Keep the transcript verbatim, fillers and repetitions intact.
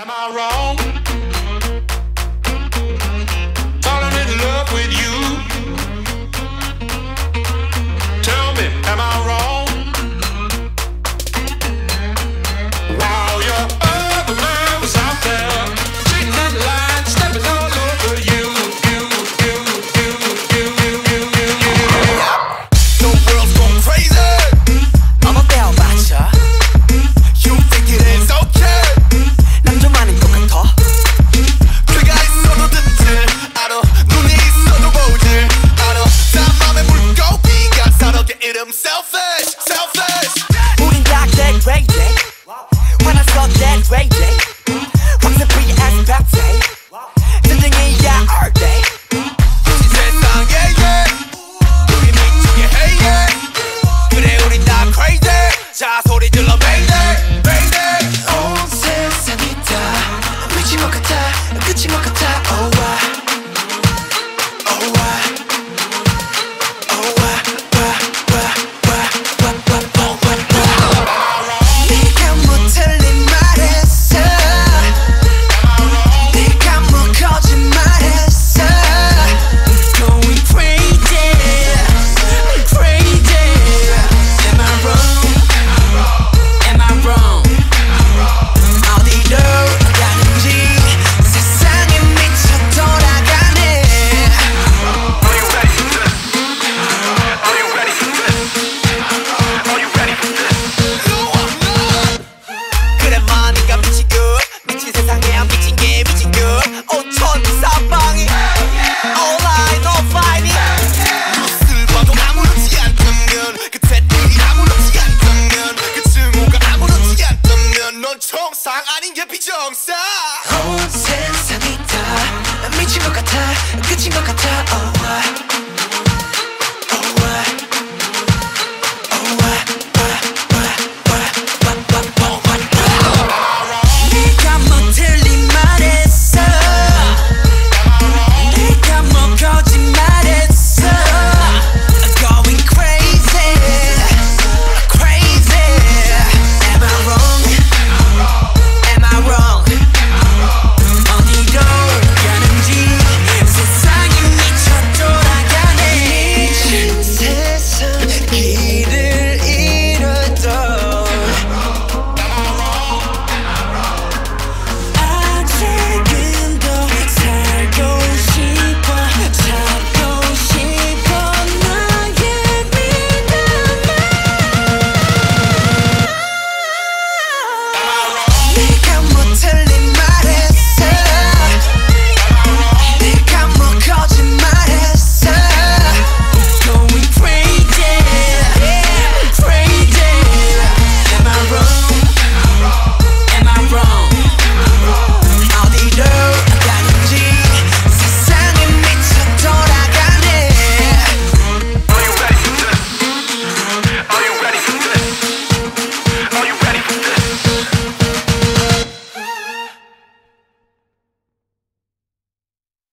Am I wrong? Falling in love with you. Tell me, am I wrong? While your other man was out there, cheating and lying, stepping all over you. You, you, you, you, you, you, you, you. The world's going crazy. 어머 떼어봤자 You think it is okay? 난 좀 아닌 것 같아. 그가 있어도 듣지 않아. 눈이 있어도 보지 않아. 다 맘에 물고기가 서로의 이름 selfish, selfish. 우린 다 that crazy. 화나서 that crazy. 황새 free as pepsi. 전쟁이야 all day. 이 세상에 yeah. 우리 미치게 해 yeah. 그래 우린 다 crazy. 자 소리 질러 baby, baby. 온 세상이 다 미친 것 같아. 끝인 것 같아. Oh why? Oh why? Oh why? Why? Why? Why? Why? Why? Why? Why? Why? 네가 뭐 틀린 말했어. 네가 뭐 거짓말했어. Going crazy, crazy. Am I wrong? Am I wrong? 어디로 가는지 세상에 미쳐 돌아가네. Are you ready for this? Are you ready for this? Are you ready for this? No, I'm not. 그래 많이가 미친 것 미친 세상에 안 미친 게 미친 것 오천 사방이 All I know fighting. 뉴스를 봐도 아무렇지 않다면 그 댓글이 아무렇지 않다면 그 증오가 아무렇지 않다면 넌 정상 아닌 게 비정상. 온 세상이 다 미친 것 같아 끝인 것 같아. Oh why?